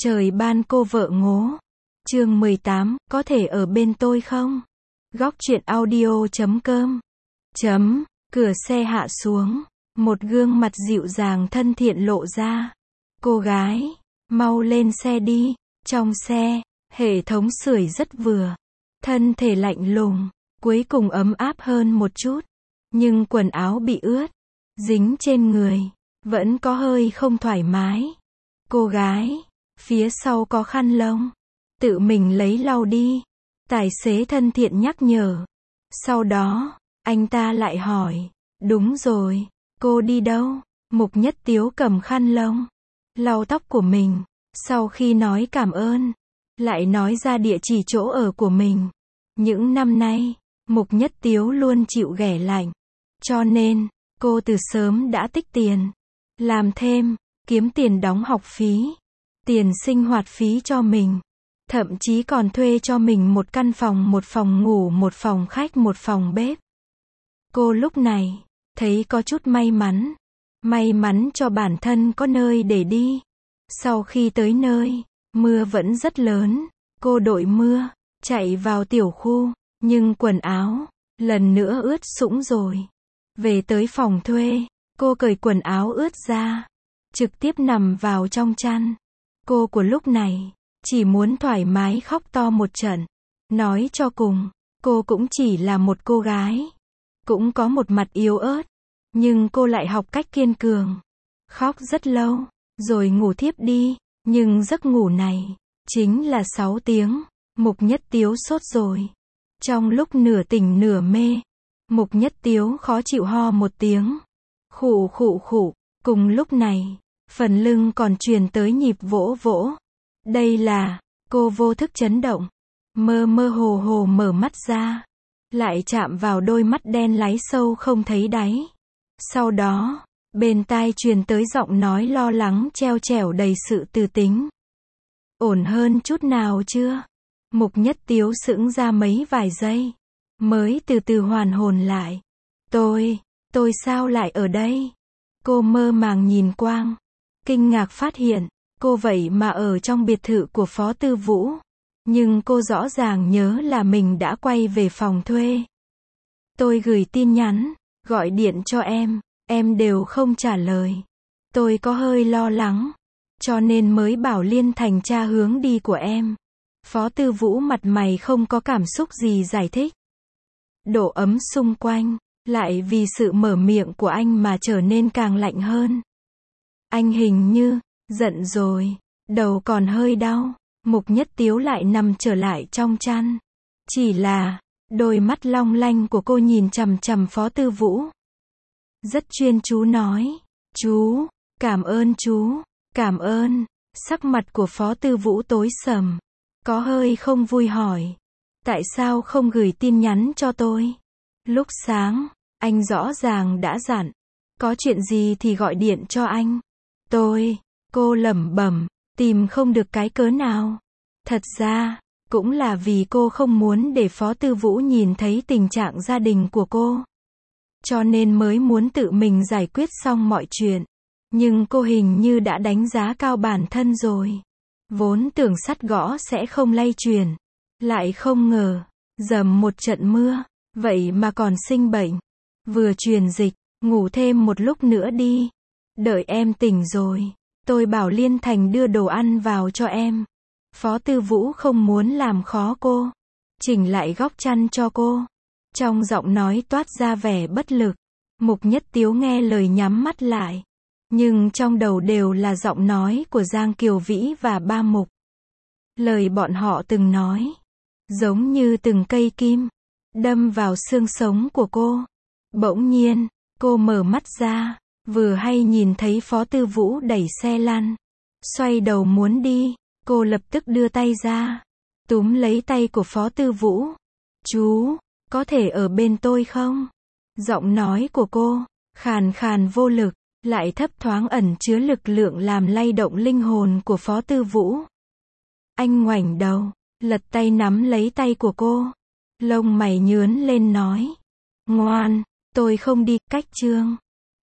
Trời ban cô vợ ngố. Chương 18, có thể ở bên tôi không? Góc truyện audio.com. Cửa xe hạ xuống. Một gương mặt dịu dàng thân thiện lộ ra. Cô gái, mau lên xe đi. Trong xe, hệ thống sưởi rất vừa. Thân thể lạnh lùng, cuối cùng ấm áp hơn một chút. Nhưng quần áo bị ướt, dính trên người, vẫn có hơi không thoải mái. Cô gái, phía sau có khăn lông. Tự mình lấy lau đi. Tài xế thân thiện nhắc nhở. Sau đó, anh ta lại hỏi. Đúng rồi, cô đi đâu? Mục Nhất Tiếu cầm khăn lông, lau tóc của mình. Sau khi nói cảm ơn, lại nói ra địa chỉ chỗ ở của mình. Những năm nay, Mục Nhất Tiếu luôn chịu ghẻ lạnh. Cho nên, cô từ sớm đã tích tiền. Làm thêm, kiếm tiền đóng học phí, tiền sinh hoạt phí cho mình. Thậm chí còn thuê cho mình một căn phòng, một phòng ngủ, một phòng khách, một phòng bếp. Cô lúc này, thấy có chút may mắn. May mắn cho bản thân có nơi để đi. Sau khi tới nơi, mưa vẫn rất lớn. Cô đội mưa, chạy vào tiểu khu, nhưng quần áo, lần nữa ướt sũng rồi. Về tới phòng thuê, cô cởi quần áo ướt ra, trực tiếp nằm vào trong chăn. Cô của lúc này, chỉ muốn thoải mái khóc to một trận. Nói cho cùng, cô cũng chỉ là một cô gái. Cũng có một mặt yếu ớt. Nhưng cô lại học cách kiên cường. Khóc rất lâu, rồi ngủ thiếp đi. Nhưng giấc ngủ này, chính là 6 tiếng. Mục Nhất Tiếu sốt rồi. Trong lúc nửa tỉnh nửa mê, Mục Nhất Tiếu khó chịu ho một tiếng. Khụ khụ khụ. Cùng lúc này, phần lưng còn truyền tới nhịp vỗ vỗ. Đây là, cô vô thức chấn động. Mơ mơ hồ hồ mở mắt ra. Lại chạm vào đôi mắt đen láy sâu không thấy đáy. Sau đó, bên tai truyền tới giọng nói lo lắng treo trẻo đầy sự tư tính. Ổn hơn chút nào chưa? Mục Nhất Tiếu sững ra vài giây. Mới từ từ hoàn hồn lại. Tôi sao lại ở đây? Cô mơ màng nhìn quang. Kinh ngạc phát hiện, cô vậy mà ở trong biệt thự của Phó Tư Vũ. Nhưng cô rõ ràng nhớ là mình đã quay về phòng thuê. Tôi gửi tin nhắn, gọi điện cho em đều không trả lời. Tôi có hơi lo lắng, cho nên mới bảo Liên Thành tra hướng đi của em. Phó Tư Vũ mặt mày không có cảm xúc gì giải thích. Độ ấm xung quanh, lại vì sự mở miệng của anh mà trở nên càng lạnh hơn. Anh hình như, giận rồi, đầu còn hơi đau. Mục Nhất Tiếu lại nằm trở lại trong chăn. Chỉ là, đôi mắt long lanh của cô nhìn chằm chằm Phó Tư Vũ. Rất chuyên chú nói. Chú, cảm ơn chú, cảm ơn. Sắc mặt của Phó Tư Vũ tối sầm. Có hơi không vui hỏi. Tại sao không gửi tin nhắn cho tôi? Lúc sáng, anh rõ ràng đã dặn. Có chuyện gì thì gọi điện cho anh. Cô lẩm bẩm, tìm không được cái cớ nào. Thật ra, cũng là vì cô không muốn để Phó Tư Vũ nhìn thấy tình trạng gia đình của cô. Cho nên mới muốn tự mình giải quyết xong mọi chuyện. Nhưng cô hình như đã đánh giá cao bản thân rồi. Vốn tưởng sắt gõ sẽ không lay truyền. Lại không ngờ, dầm một trận mưa, vậy mà còn sinh bệnh. Vừa truyền dịch, ngủ thêm một lúc nữa đi. Đợi em tỉnh rồi, tôi bảo Liên Thành đưa đồ ăn vào cho em. Phó Tư Vũ không muốn làm khó cô. Chỉnh lại góc chăn cho cô. Trong giọng nói toát ra vẻ bất lực. Mục Nhất Tiếu nghe lời nhắm mắt lại. Nhưng trong đầu đều là giọng nói của Giang Kiều Vĩ và ba Mục. Lời bọn họ từng nói. Giống như từng cây kim. Đâm vào xương sống của cô. Bỗng nhiên, cô mở mắt ra. Vừa hay nhìn thấy Phó Tư Vũ đẩy xe lăn. Xoay đầu muốn đi. Cô lập tức đưa tay ra. Túm lấy tay của Phó Tư Vũ. Chú, có thể ở bên tôi không? Giọng nói của cô, khàn khàn vô lực, lại thấp thoáng ẩn chứa lực lượng làm lay động linh hồn của Phó Tư Vũ. Anh ngoảnh đầu, lật tay nắm lấy tay của cô. Lông mày nhướn lên nói. Ngoan, tôi không đi, cách chương.